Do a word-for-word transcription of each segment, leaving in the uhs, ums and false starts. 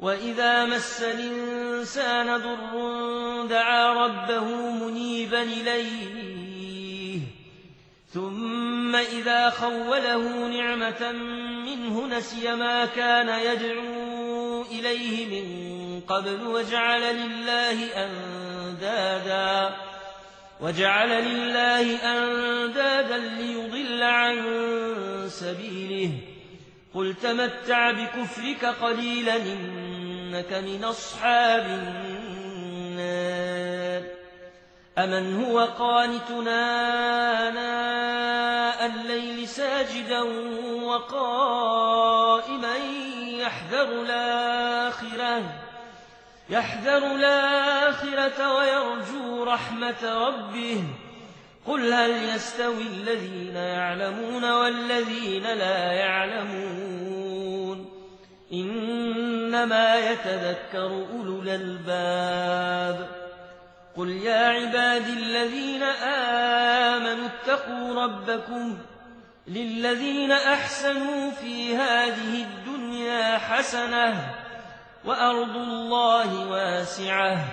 وإذا مس الإنسان ضر دعا ربه منيبا إليه ثم إذا خوله نعمة منه نسي ما كان يدعو إليه من قبل وجعل لله أندادا وجعل لله أندادا ليضل عن سبيله قل تمتع بكفرك قليلا إنك من أصحاب النار أمن هو قانتنا آناء الليل ساجدا وقائما يحذر الآخرة يحذر الآخرة ويرجو رحمة ربه قل هل يستوي الذين يعلمون والذين لا يعلمون إنما يتذكر أولو الألباب قل يا عبادي الذين آمنوا اتقوا ربكم للذين أحسنوا في هذه الدنيا حسنة وأرض الله واسعة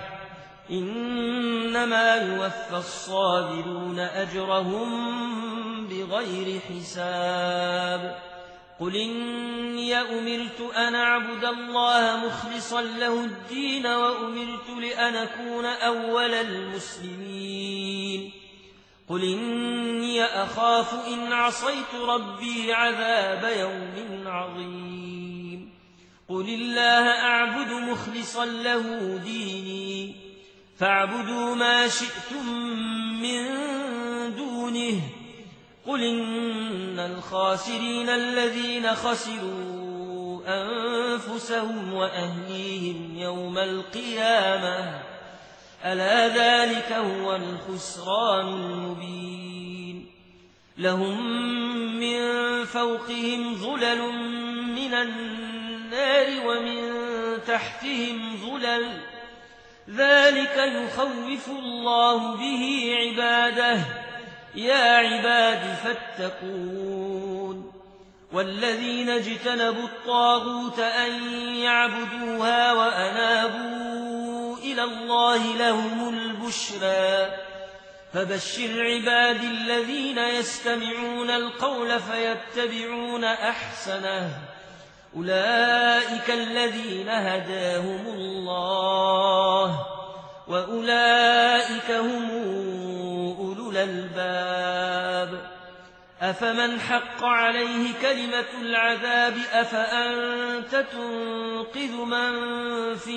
إنما يوفى الصابرون أجرهم بغير حساب قل إني أمرت أن أعبد الله مخلصا له الدين وأمرت لأن أكون أول المسلمين قل إني أخاف إن عصيت ربي عذاب يوم عظيم قل الله أعبد مخلصا له ديني فاعبدوا ما شئتم من دونه قل إن الخاسرين الذين خسروا أنفسهم وأهليهم يوم القيامة ألا ذلك هو الخسران المبين لهم من فوقهم ظلل من النار ومن تحتهم ظلل ذلك يخوف الله به عباده يا عباد فاتقون والذين اجتنبوا الطاغوت أن يعبدوها وأنابوا إلى الله لهم البشرى فبشر عبادي الذين يستمعون القول فيتبعون أحسنه أولئك الذين هداهم الله وأولئك هم أولو الألباب أفمن حق عليه كلمة العذاب أفأنت تنقذ من في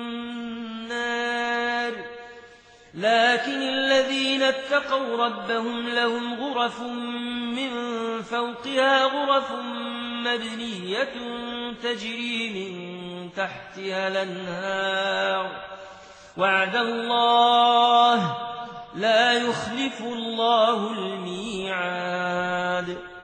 النار لكن الذين اتقوا ربهم لهم غرف من فوقها غرف مبنية تجري من تحتها الأنهار وعد الله لا يخلف الله الميعاد